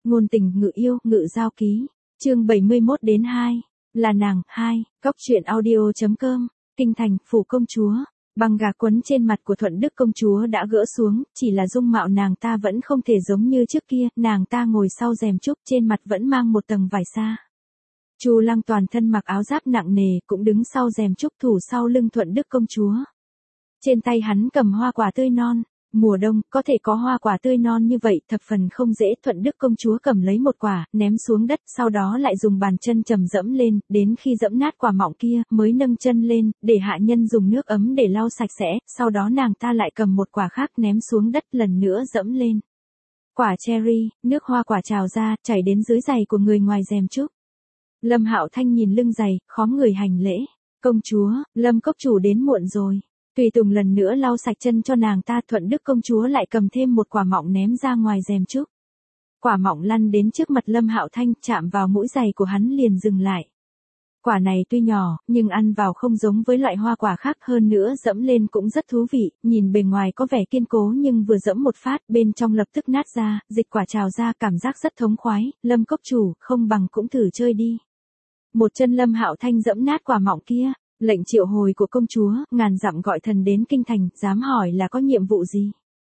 Ngôn tình ngự yêu, ngự giao ký. Chương 71 đến 2. Là nàng, 2. Cóc truyện audio.com. Kinh thành, phủ công chúa. Băng gạc quấn trên mặt của Thuận Đức công chúa đã gỡ xuống, chỉ là dung mạo nàng ta vẫn không thể giống như trước kia, nàng ta ngồi sau rèm trúc, trên mặt vẫn mang một tầng vải sa. Chu Lăng toàn thân mặc áo giáp nặng nề, cũng đứng sau rèm trúc thủ sau lưng Thuận Đức công chúa. Trên tay hắn cầm hoa quả tươi non. Mùa đông, có thể có hoa quả tươi non như vậy, thập phần không dễ. Thuận Đức công chúa cầm lấy một quả, ném xuống đất, sau đó lại dùng bàn chân chầm dẫm lên, đến khi dẫm nát quả mọng kia, mới nâng chân lên, để hạ nhân dùng nước ấm để lau sạch sẽ, sau đó nàng ta lại cầm một quả khác ném xuống đất, lần nữa dẫm lên. Quả cherry, nước hoa quả trào ra, chảy đến dưới giày của người ngoài rèm trúc. Lâm Hạo Thanh nhìn lưng giày, khóm người hành lễ. Công chúa, Lâm cốc chủ đến muộn rồi. Tùy Tùng lần nữa lau sạch chân cho nàng ta. Thuận Đức công chúa lại cầm thêm một quả mọng ném ra ngoài rèm trúc. Quả mọng lăn đến trước mặt Lâm Hạo Thanh, chạm vào mũi giày của hắn liền dừng lại. Quả này tuy nhỏ, nhưng ăn vào không giống với loại hoa quả khác, hơn nữa dẫm lên cũng rất thú vị, nhìn bề ngoài có vẻ kiên cố nhưng vừa dẫm một phát, bên trong lập tức nát ra, dịch quả trào ra, cảm giác rất thống khoái. Lâm cốc chủ, không bằng cũng thử chơi đi. Một chân Lâm Hạo Thanh dẫm nát quả mọng kia. Lệnh triệu hồi của công chúa, ngàn dặm gọi thần đến kinh thành, dám hỏi là có nhiệm vụ gì?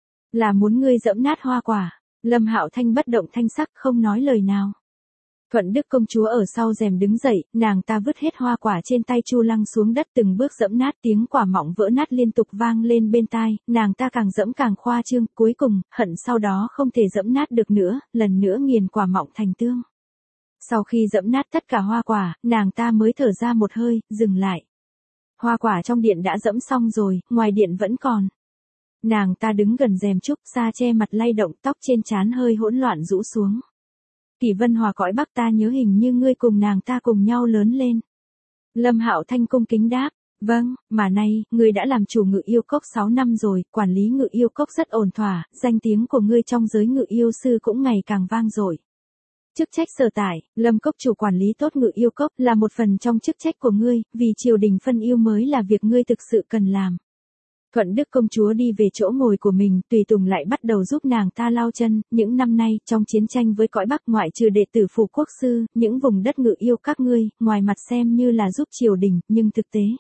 Là muốn ngươi dẫm nát hoa quả. Lâm Hạo Thanh bất động thanh sắc, không nói lời nào. Thuận Đức công chúa ở sau rèm đứng dậy, nàng ta vứt hết hoa quả trên tay Chu Lăng xuống đất, từng bước dẫm nát, tiếng quả mọng vỡ nát liên tục vang lên bên tai, nàng ta càng dẫm càng khoa trương, cuối cùng, hận sau đó không thể dẫm nát được nữa, lần nữa nghiền quả mọng thành tương. Sau khi dẫm nát tất cả hoa quả, nàng ta mới thở ra một hơi, dừng lại. Hoa quả trong điện đã dẫm xong rồi, ngoài điện vẫn còn. Nàng ta đứng gần rèm trúc, sa che mặt lay động, tóc trên trán hơi hỗn loạn rũ xuống. Kỷ Vân Hòa cõi Bắc, ta nhớ hình như ngươi cùng nàng ta cùng nhau lớn lên. Lâm Hạo Thanh cung kính đáp, vâng, mà nay, ngươi đã làm chủ Ngự Yêu Cốc 6 năm rồi, quản lý Ngự Yêu Cốc rất ổn thỏa, danh tiếng của ngươi trong giới ngự yêu sư cũng ngày càng vang dội. Chức trách sở tại, Lâm cốc chủ quản lý tốt Ngự Yêu Cốc là một phần trong chức trách của ngươi, vì triều đình phân yêu mới là việc ngươi thực sự cần làm. Thuận Đức công chúa đi về chỗ ngồi của mình, Tùy Tùng lại bắt đầu giúp nàng ta lau chân. Những năm nay, trong chiến tranh với cõi Bắc, ngoại trừ đệ tử phủ quốc sư, những vùng đất ngự yêu các ngươi, ngoài mặt xem như là giúp triều đình, nhưng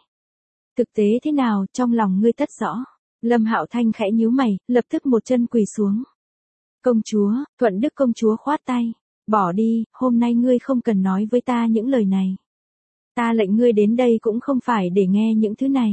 thực tế thế nào, trong lòng ngươi tất rõ. Lâm Hạo Thanh khẽ nhíu mày, lập tức một chân quỳ xuống. Công chúa, Thuận Đức công chúa khoát tay. Bỏ đi, hôm nay ngươi không cần nói với ta những lời này. Ta lệnh ngươi đến đây cũng không phải để nghe những thứ này.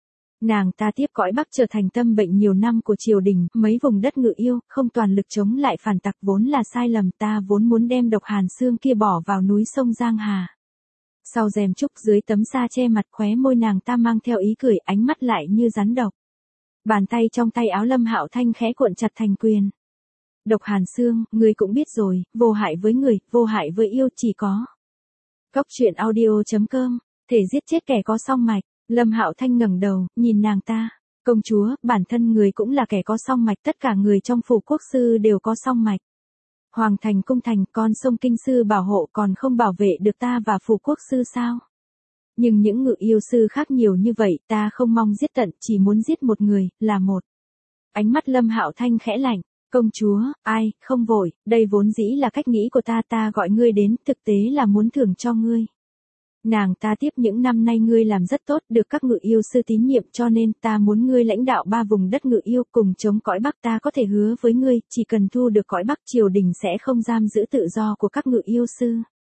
Nàng ta tiếp cõi Bắc trở thành tâm bệnh nhiều năm của triều đình, mấy vùng đất ngự yêu, không toàn lực chống lại phản tặc vốn là sai lầm, ta vốn muốn đem độc hàn xương kia bỏ vào núi sông Giang Hà. Sau rèm trúc dưới tấm sa che mặt, khóe môi nàng ta mang theo ý cười, ánh mắt lại như rắn độc. Bàn tay trong tay áo Lâm Hạo Thanh khẽ cuộn chặt thành quyền. Độc hàn xương, ngươi cũng biết rồi, vô hại với người, vô hại với yêu, chỉ có. Cóc truyện audio.com, thể giết chết kẻ có song mạch. Lâm Hạo Thanh ngẩng đầu, nhìn nàng ta. Công chúa, bản thân người cũng là kẻ có song mạch, tất cả người trong phủ quốc sư đều có song mạch. Hoàng thành cung thành, con sông kinh sư bảo hộ còn không bảo vệ được ta và phủ quốc sư sao? Nhưng những ngự yêu sư khác nhiều như vậy, ta không mong giết tận, chỉ muốn giết một người, là một. Ánh mắt Lâm Hạo Thanh khẽ lạnh. Công chúa, ai, không vội, đây vốn dĩ là cách nghĩ của ta gọi ngươi đến, thực tế là muốn thưởng cho ngươi. Nàng ta tiếp, những năm nay ngươi làm rất tốt, được các ngự yêu sư tín nhiệm, cho nên ta muốn ngươi lãnh đạo 3 vùng đất ngự yêu cùng chống cõi Bắc. Ta có thể hứa với ngươi, chỉ cần thu được cõi Bắc, triều đình sẽ không giam giữ tự do của các ngự yêu sư.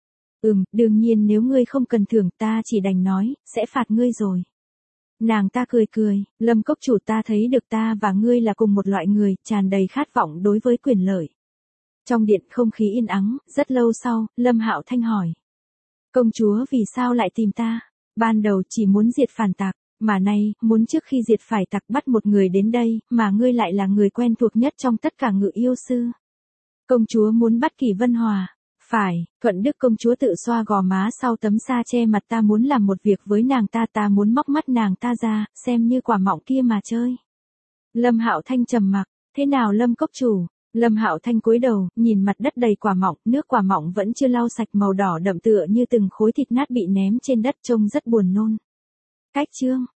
Đương nhiên nếu ngươi không cần thưởng, ta chỉ đành nói, sẽ phạt ngươi rồi. Nàng ta cười, Lâm cốc chủ, ta thấy được ta và ngươi là cùng một loại người, tràn đầy khát vọng đối với quyền lợi. Trong điện không khí yên ắng, rất lâu sau, Lâm Hạo Thanh hỏi. Công chúa vì sao lại tìm ta? Ban đầu chỉ muốn diệt phản tặc, mà nay, muốn trước khi diệt phải tặc bắt một người đến đây, mà ngươi lại là người quen thuộc nhất trong tất cả ngự yêu sư. Công chúa muốn bắt Kỷ Vân Hòa. Phải, Thuận Đức công chúa tự xoa gò má sau tấm sa che mặt, ta muốn làm một việc với nàng ta muốn móc mắt nàng ta ra, xem như quả mọng kia mà chơi. Lâm Hạo Thanh trầm mặc, thế nào Lâm cốc chủ? Lâm Hạo Thanh cúi đầu, nhìn mặt đất đầy quả mọng, nước quả mọng vẫn chưa lau sạch, màu đỏ đậm tựa như từng khối thịt nát bị ném trên đất, trông rất buồn nôn. Cách chương